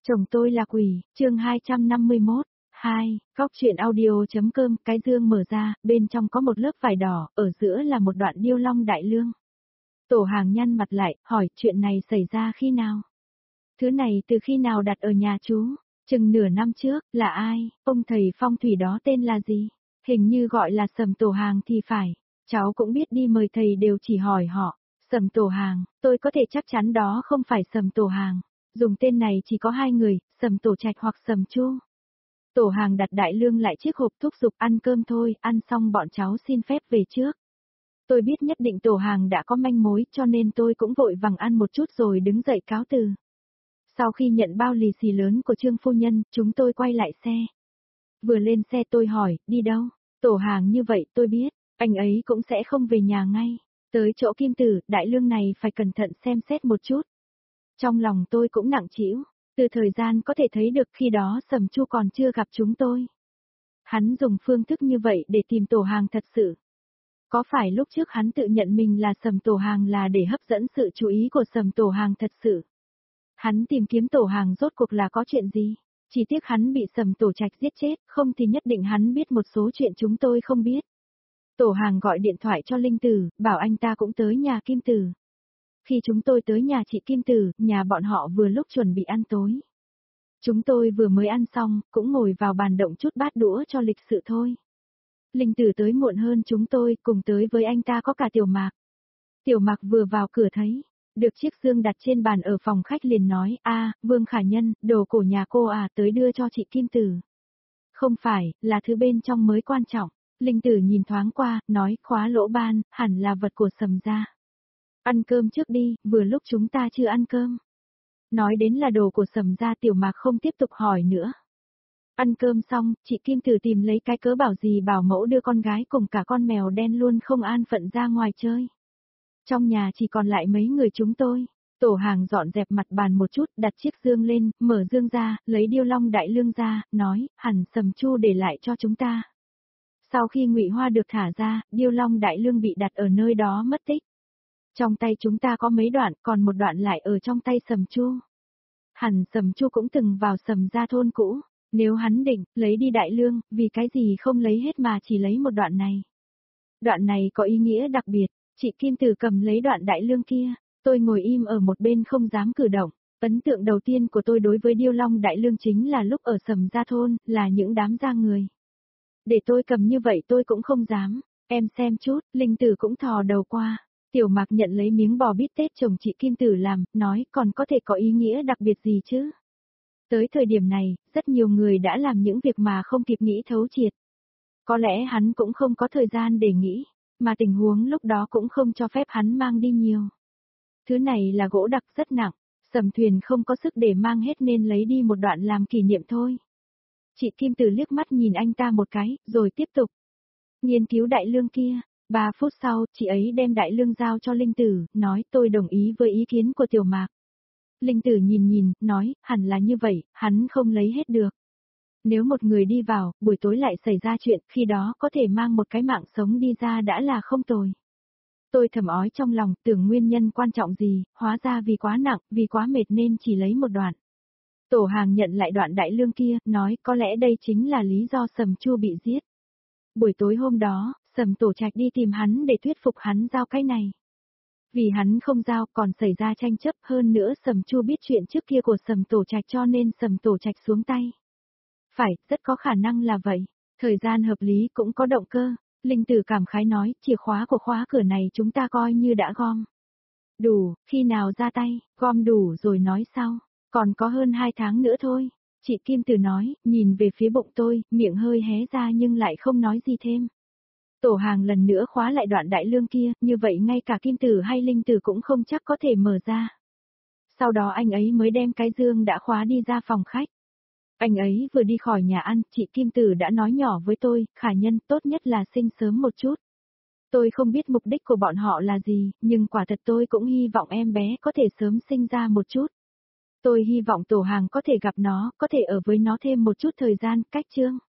Chồng tôi là quỷ, chương 251. 2. Góc truyện audio.com. Cái dương mở ra, bên trong có một lớp vải đỏ, ở giữa là một đoạn điêu long đại lương. Tổ Hàng nhăn mặt lại, hỏi chuyện này xảy ra khi nào? Thứ này từ khi nào đặt ở nhà chú? Chừng nửa năm trước, là ai? Ông thầy phong thủy đó tên là gì? Hình như gọi là Sầm Tổ Hàng thì phải. Cháu cũng biết đi mời thầy đều chỉ hỏi họ. Sầm Tổ Hàng, tôi có thể chắc chắn đó không phải Sầm Tổ Hàng. Dùng tên này chỉ có hai người, Sầm Tổ Trạch hoặc Sầm Chu. Tổ Hàng đặt đại lương lại chiếc hộp thúc giục ăn cơm thôi, ăn xong bọn cháu xin phép về trước. Tôi biết nhất định Tổ Hàng đã có manh mối cho nên tôi cũng vội vàng ăn một chút rồi đứng dậy cáo từ. Sau khi nhận bao lì xì lớn của Trương phu nhân, chúng tôi quay lại xe. Vừa lên xe tôi hỏi, đi đâu? Tổ Hàng như vậy tôi biết, anh ấy cũng sẽ không về nhà ngay. Tới chỗ Kim Tử, đại lương này phải cẩn thận xem xét một chút. Trong lòng tôi cũng nặng trĩu, từ thời gian có thể thấy được khi đó Sầm Chu còn chưa gặp chúng tôi. Hắn dùng phương thức như vậy để tìm Tổ Hàng thật sự. Có phải lúc trước hắn tự nhận mình là Sầm Tổ Hàng là để hấp dẫn sự chú ý của Sầm Tổ Hàng thật sự? Hắn tìm kiếm Tổ Hàng rốt cuộc là có chuyện gì? Chỉ tiếc hắn bị Sầm Tổ Trạch giết chết, không thì nhất định hắn biết một số chuyện chúng tôi không biết. Tổ Hàng gọi điện thoại cho Linh Tử, bảo anh ta cũng tới nhà Kim Tử. Khi chúng tôi tới nhà chị Kim Tử, nhà bọn họ vừa lúc chuẩn bị ăn tối. Chúng tôi vừa mới ăn xong, cũng ngồi vào bàn động chút bát đũa cho lịch sự thôi. Linh Tử tới muộn hơn chúng tôi, cùng tới với anh ta có cả Tiểu Mạc. Tiểu Mạc vừa vào cửa thấy được chiếc dương đặt trên bàn ở phòng khách liền nói, Vương Khả Nhân, đồ cổ nhà cô à, tới đưa cho chị Kim Tử. Không phải, là thứ bên trong mới quan trọng. Linh Tử nhìn thoáng qua, nói, khóa lỗ ban, hẳn là vật của Sầm gia. Ăn cơm trước đi, vừa lúc chúng ta chưa ăn cơm. Nói đến là đồ của Sầm gia, Tiểu Mạc không tiếp tục hỏi nữa. Ăn cơm xong, chị Kim Tử tìm lấy cái cớ bảo gì bảo mẫu đưa con gái cùng cả con mèo đen luôn không an phận ra ngoài chơi. Trong nhà chỉ còn lại mấy người chúng tôi. Tổ Hàng dọn dẹp mặt bàn một chút, đặt chiếc dương lên, mở dương ra, lấy điêu long đại lương ra, nói, hẳn Sầm Chu để lại cho chúng ta. Sau khi Ngụy Hoa được thả ra, điêu long đại lương bị đặt ở nơi đó mất tích. Trong tay chúng ta có mấy đoạn, còn một đoạn lại ở trong tay Sầm Chu. Hẳn Sầm Chu cũng từng vào Sầm gia thôn cũ, nếu hắn định lấy đi đại lương, vì cái gì không lấy hết mà chỉ lấy một đoạn này. Đoạn này có ý nghĩa đặc biệt, chị Kim Tử cầm lấy đoạn đại lương kia, tôi ngồi im ở một bên không dám cử động. Ấn tượng đầu tiên của tôi đối với điêu long đại lương chính là lúc ở Sầm gia thôn, là những đám da người. Để tôi cầm như vậy tôi cũng không dám, em xem chút, Linh Tử cũng thò đầu qua. Tiểu Mạc nhận lấy miếng bò bít tết chồng chị Kim Tử làm, nói còn có thể có ý nghĩa đặc biệt gì chứ? Tới thời điểm này, rất nhiều người đã làm những việc mà không kịp nghĩ thấu triệt. Có lẽ hắn cũng không có thời gian để nghĩ, mà tình huống lúc đó cũng không cho phép hắn mang đi nhiều. Thứ này là gỗ đặc rất nặng, Sầm Thuyền không có sức để mang hết nên lấy đi một đoạn làm kỷ niệm thôi. Chị Kim Tử liếc mắt nhìn anh ta một cái, rồi tiếp tục nghiên cứu đại lương kia. 3 phút sau, chị ấy đem đại lương giao cho Linh Tử, nói tôi đồng ý với ý kiến của Tiểu Mạc. Linh Tử nhìn, nói, hẳn là như vậy, hắn không lấy hết được. Nếu một người đi vào, buổi tối lại xảy ra chuyện, khi đó có thể mang một cái mạng sống đi ra đã là không tồi. Tôi thầm ói trong lòng, tưởng nguyên nhân quan trọng gì, hóa ra vì quá nặng, vì quá mệt nên chỉ lấy một đoạn. Tổ Hàng nhận lại đoạn đại lương kia, nói có lẽ đây chính là lý do Sầm Chu bị giết. Buổi tối hôm đó, Sầm Tổ Trạch đi tìm hắn để thuyết phục hắn giao cái này. Vì hắn không giao còn xảy ra tranh chấp, hơn nữa Sầm Chu biết chuyện trước kia của Sầm Tổ Trạch cho nên Sầm Tổ Trạch xuống tay. Phải, rất có khả năng là vậy. Thời gian hợp lý cũng có động cơ. Linh Tử cảm khái nói, chìa khóa của khóa cửa này chúng ta coi như đã gom. Đủ, khi nào ra tay, gom đủ rồi nói sau. Còn có hơn 2 tháng nữa thôi. Chị Kim Tử nói, nhìn về phía bụng tôi, miệng hơi hé ra nhưng lại không nói gì thêm. Tổ Hàng lần nữa khóa lại đoạn đại lương kia, như vậy ngay cả Kim Tử hay Linh Tử cũng không chắc có thể mở ra. Sau đó anh ấy mới đem cái dương đã khóa đi ra phòng khách. Anh ấy vừa đi khỏi nhà ăn, chị Kim Tử đã nói nhỏ với tôi, Khả Nhân tốt nhất là sinh sớm một chút. Tôi không biết mục đích của bọn họ là gì, nhưng quả thật tôi cũng hy vọng em bé có thể sớm sinh ra một chút. Tôi hy vọng Tổ Hàng có thể gặp nó, có thể ở với nó thêm một chút thời gian, cách chương.